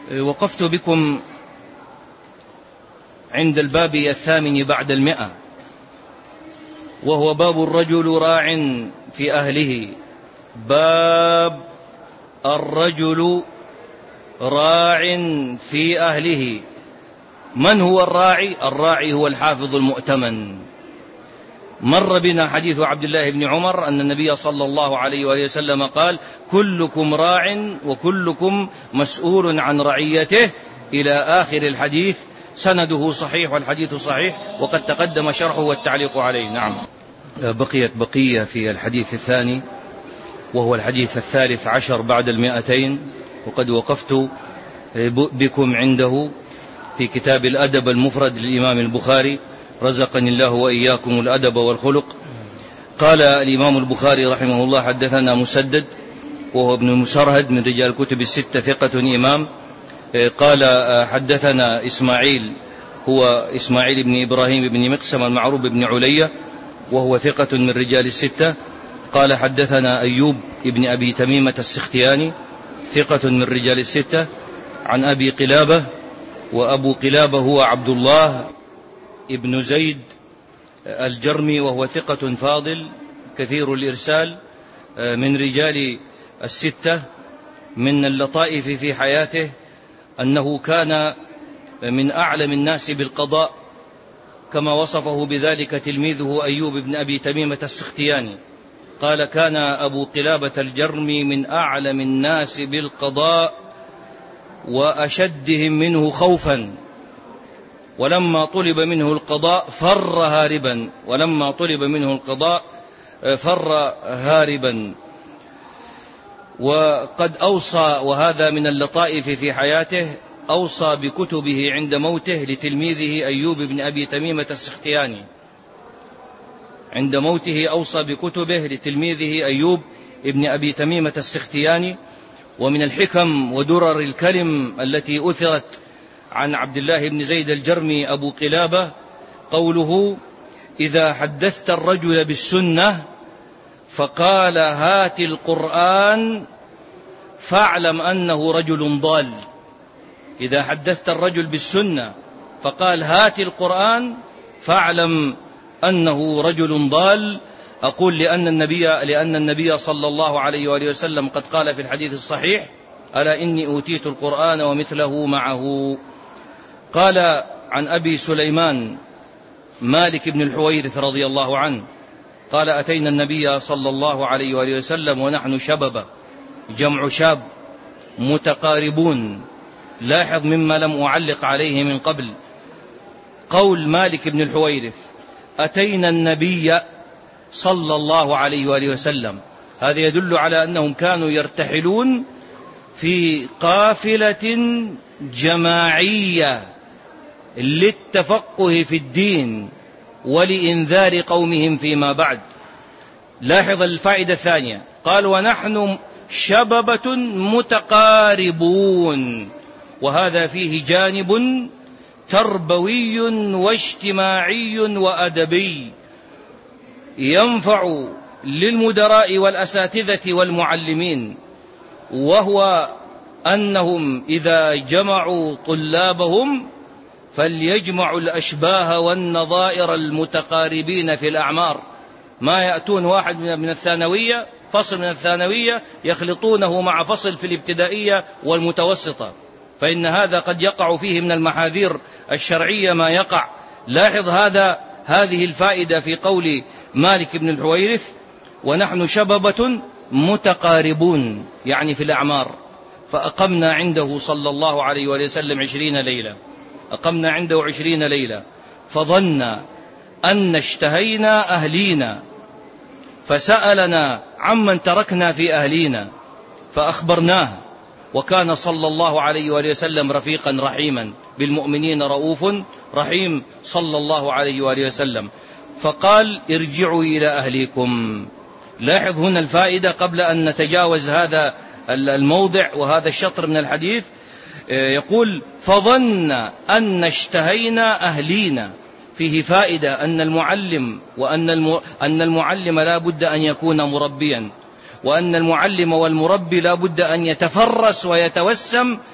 وقفت بكم عند الباب 8 بعد 100، وهو باب الرجل راع في أهله. باب الرجل راع في أهله. من هو الراعي؟ الراعي هو الحافظ المؤتمن. مر بنا حديث عبد الله بن عمر أن النبي صلى الله عليه وآله وسلم قال: كلكم راع وكلكم مسؤول عن رعيته، إلى آخر الحديث. سنده صحيح والحديث صحيح، وقد تقدم شرحه والتعليق عليه. نعم. بقيت بقية في الحديث الثاني، وهو الحديث 13 بعد 200، وقد وقفت بكم عنده في كتاب الأدب المفرد للإمام البخاري، رزقني الله وإياكم الأدب والخلق. قال الإمام البخاري رحمه الله: حدثنا مسدد وهو ابن مسرهد من رجال الكتب الستة، ثقة إمام. قال حدثنا إسماعيل، هو إسماعيل بن إبراهيم بن مقسم المعروف بن علية، وهو ثقة من رجال الستة. قال حدثنا أيوب ابن أبي تميمة السختياني، ثقة من رجال الستة، عن أبي قلابة، وأبو قلابة هو عبد الله ابن زيد الجرمي، وهو ثقة فاضل كثير الإرسال من رجال الستة. من اللطائف في حياته أنه كان من أعلم الناس بالقضاء، كما وصفه بذلك تلميذه أيوب بن أبي تميمة السختياني. قال: كان أبو قلابة الجرمي من أعلم الناس بالقضاء وأشدهم منه خوفا، ولما طلب منه القضاء فر هاربا، ولما طلب منه القضاء فر هاربا. وقد أوصى، وهذا من اللطائف في حياته، أوصى بكتبه عند موته لتلميذه أيوب بن أبي تميمة السختياني. عند موته أوصى بكتبه لتلميذه أيوب بن أبي تميمة السختياني. ومن الحكم ودرر الكلم التي أثرت عن عبد الله بن زيد الجرمي أبو قلابة قوله: إذا حدثت الرجل بالسنة فقال هات القرآن فاعلم أنه رجل ضال. إذا حدثت الرجل بالسنة فقال هات القرآن فاعلم أنه رجل ضال. أقول لأن النبي صلى الله عليه وآله وسلم قد قال في الحديث الصحيح: ألا إني أوتيت القرآن ومثله معه. قال عن أبي سليمان مالك بن الحويرث رضي الله عنه قال: أتينا النبي صلى الله عليه وآله وسلم ونحن شببة، جمع شاب، متقاربون. لاحظ مما لم أعلق عليه من قبل، قول مالك بن الحويرث: أتينا النبي صلى الله عليه وآله وسلم، هذا يدل على أنهم كانوا يرتحلون في قافلة جماعية للتفقه في الدين ولإنذار قومهم فيما بعد. لاحظ الفائدة الثانية، قال: ونحن شببة متقاربون، وهذا فيه جانب تربوي واجتماعي وأدبي ينفع للمدراء والأساتذة والمعلمين، وهو أنهم إذا جمعوا طلابهم فليجمعوا الأشباه والنظائر المتقاربين في الأعمار. ما يأتون واحد من الثانوية، فصل من الثانوية، يخلطونه مع فصل في الابتدائية والمتوسطة، فإن هذا قد يقع فيه من المحاذير الشرعية ما يقع. لاحظ هذه الفائدة في قول مالك بن الحويرث: ونحن شببة متقاربون، يعني في الأعمار. فأقمنا عنده صلى الله عليه وسلم 20 ليلة، أقمنا عنده 20 ليلة، فظن أن اشتهينا أهلينا، فسألنا عمن تركنا في أهلينا فأخبرناه. وكان صلى الله عليه وآله وسلم رفيقا رحيما بالمؤمنين، رؤوف رحيم صلى الله عليه وآله وسلم. فقال: ارجعوا إلى أهليكم. لاحظ هنا الفائدة قبل أن نتجاوز هذا الموضع وهذا الشطر من الحديث. يقول: فظن أن اشتهينا أهلينا، فيه فائدة أن المعلم أن المعلم لا بد أن يكون مربيا، وأن المعلم والمربي لا بد أن يتفرس ويتوسم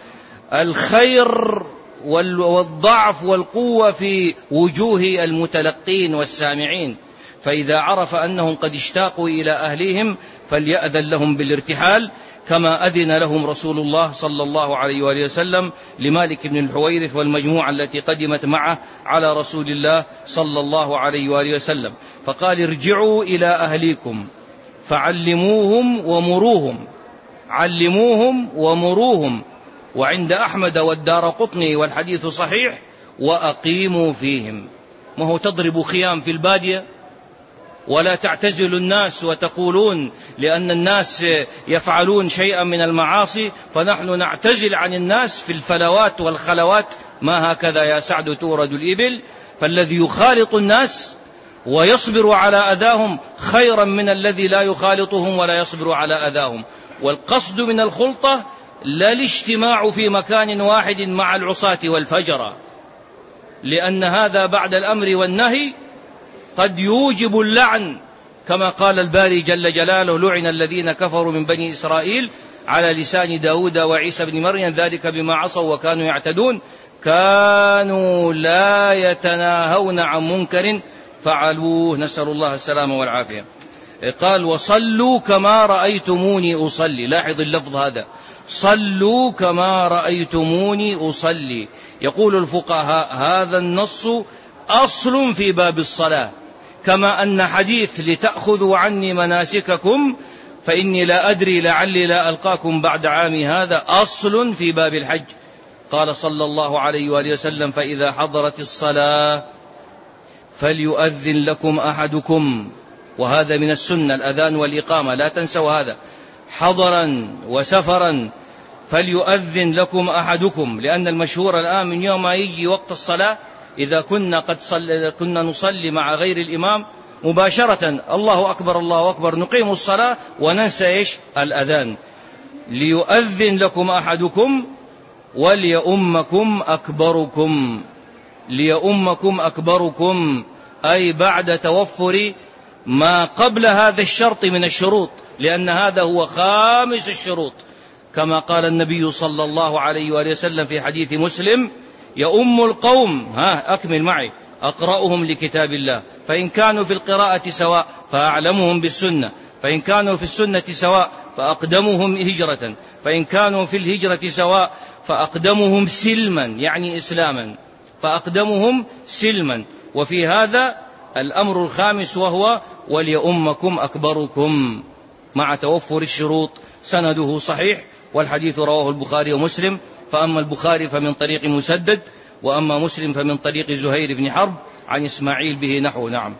الخير والضعف والقوة في وجوه المتلقين والسامعين، فإذا عرف أنهم قد اشتاقوا إلى أهليهم فليأذن لهم بالارتحال، كما أذن لهم رسول الله صلى الله عليه وآله وسلم لمالك بن الحويرث والمجموعة التي قدمت معه على رسول الله صلى الله عليه وآله وسلم، فقال: ارجعوا إلى أهليكم فعلموهم ومروهم، علموهم ومروهم. وعند أحمد والدارقطني والحديث صحيح: وأقيموا فيهم. ما هو تضرب خيام في البادية ولا تعتزل الناس وتقولون لأن الناس يفعلون شيئا من المعاصي فنحن نعتزل عن الناس في الفلوات والخلوات. ما هكذا يا سعد تورد الإبل. فالذي يخالط الناس ويصبر على أذاهم خيرا من الذي لا يخالطهم ولا يصبر على أذاهم. والقصد من الخلطة لا الاجتماع في مكان واحد مع العصاة والفجرة، لأن هذا بعد الأمر والنهي قد يوجب اللعن، كما قال الباري جل جلاله: لعن الذين كفروا من بني إسرائيل على لسان داود وعيسى بن مريم ذلك بما عصوا وكانوا يعتدون كانوا لا يتناهون عن منكر فعلوه. نسأل الله السلامة والعافية. قال: وصلوا كما رأيتموني أصلي. لاحظ اللفظ هذا: صلوا كما رأيتموني أصلي. يقول الفقهاء: هذا النص أصل في باب الصلاة، كما أن حديث لتأخذوا عني مناسككم فإني لا أدري لعلي لا ألقاكم بعد عامي هذا أصل في باب الحج. قال صلى الله عليه وآله وسلم: فإذا حضرت الصلاة فليؤذن لكم أحدكم. وهذا من السنة، الأذان والإقامة، لا تنسوا هذا، حضرا وسفرا فليؤذن لكم أحدكم. لأن المشهور الآن من يوم ما يجي وقت الصلاة إذا كنا نصلي مع غير الإمام مباشرة الله أكبر الله أكبر نقيم الصلاة وننسى الأذان. ليؤذن لكم أحدكم وليؤمكم أكبركم. ليؤمكم أكبركم أي بعد توفر ما قبل هذا الشرط من الشروط، لأن هذا هو خامس الشروط، كما قال النبي صلى الله عليه وآله وسلم في حديث مسلم: يؤم القوم، أكمل معي، أقرأهم لكتاب الله، فإن كانوا في القراءة سواء فأعلمهم بالسنة، فإن كانوا في السنة سواء فأقدمهم هجرة، فإن كانوا في الهجرة سواء فأقدمهم سلما، يعني إسلاما، فأقدمهم سلما. وفي هذا الأمر الخامس وهو وليؤمكم أكبركم مع توفر الشروط. سنده صحيح، والحديث رواه البخاري ومسلم، فأما البخاري فمن طريق مسدد، وأما مسلم فمن طريق زهير بن حرب عن إسماعيل به نحو. نعم.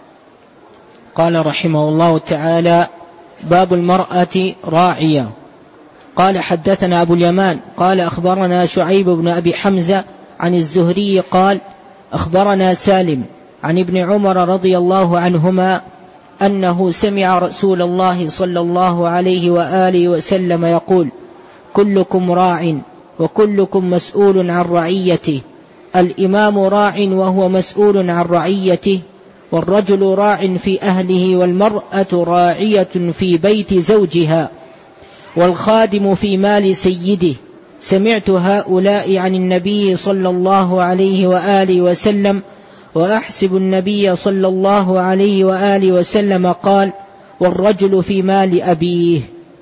قال رحمه الله تعالى: باب المرأة راعية. قال: حدثنا أبو اليمان قال: أخبرنا شعيب بن أبي حمزة عن الزهري قال: أخبرنا سالم عن ابن عمر رضي الله عنهما أنه سمع رسول الله صلى الله عليه وآله وسلم يقول: كلكم راع وكلكم مسؤول عن رعيته، الإمام راع وهو مسؤول عن رعيته، والرجل راع في أهله، والمرأة راعية في بيت زوجها، والخادم في مال سيده. سمعت هؤلاء عن النبي صلى الله عليه وآله وسلم، وأحسب النبي صلى الله عليه وآله وسلم قال: والرجل في مال أبيه.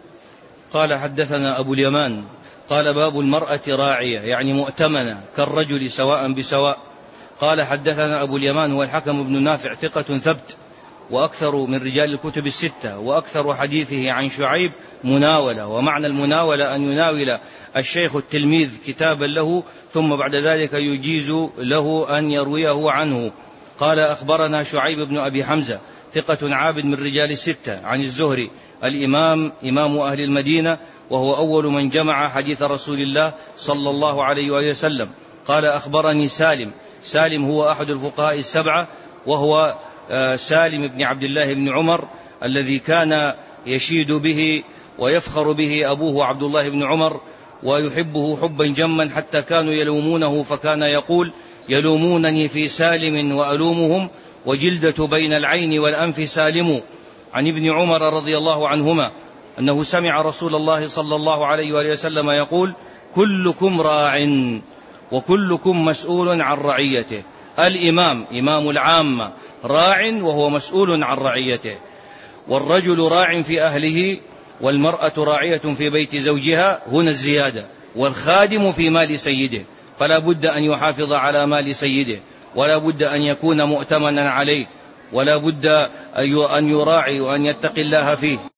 قال: حدثنا أبو اليمان قال: باب المرأة راعية، يعني مؤتمنة كالرجل سواء بسواء. قال: حدثنا أبو اليمان هو الحكم بن نافع ثقة ثبت، وأكثر من رجال الكتب الستة، وأكثر حديثه عن شعيب مناولة. ومعنى المناولة أن يناول الشيخ التلميذ كتابا له ثم بعد ذلك يجيز له أن يرويه عنه. قال: أخبرنا شعيب بن أبي حمزة ثقة عابد من رجال الستة عن الزهري الإمام إمام أهل المدينة، وهو أول من جمع حديث رسول الله صلى الله عليه وآله وسلم. قال: أخبرني سالم هو أحد الفقهاء السبعة، وهو سالم بن عبد الله بن عمر الذي كان يشيد به ويفخر به أبوه عبد الله بن عمر ويحبه حبا جما، حتى كانوا يلومونه، فكان يقول: يلومونني في سالم وألومهم، وجلدة بين العين والأنف سالم. عن ابن عمر رضي الله عنهما أنه سمع رسول الله صلى الله عليه وآله وسلم يقول: كلكم راع وكلكم مسؤول عن رعيته. الإمام إمام العامة راع وهو مسؤول عن رعيته، والرجل راع في أهله، والمرأة راعية في بيت زوجها، هنا الزيادة، والخادم في مال سيده، فلا بد أن يحافظ على مال سيده، ولا بد أن يكون مؤتمنا عليه، ولا بد أن يراعي وأن يتقي الله فيه.